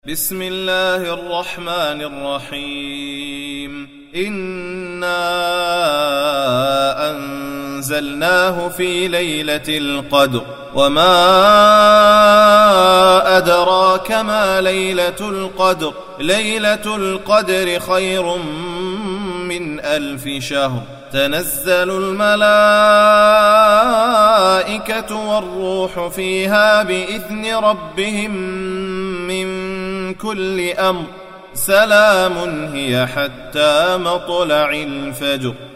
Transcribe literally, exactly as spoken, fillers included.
بسم الله الرحمن الرحيم إنا أنزلناه في ليلة القدر وما أدراك ما ليلة القدر ليلة القدر خير من ألف شهر تنزل الملائكة والروح فيها بإذن ربهم من كل أمر سلام هي حتى مطلع الفجر.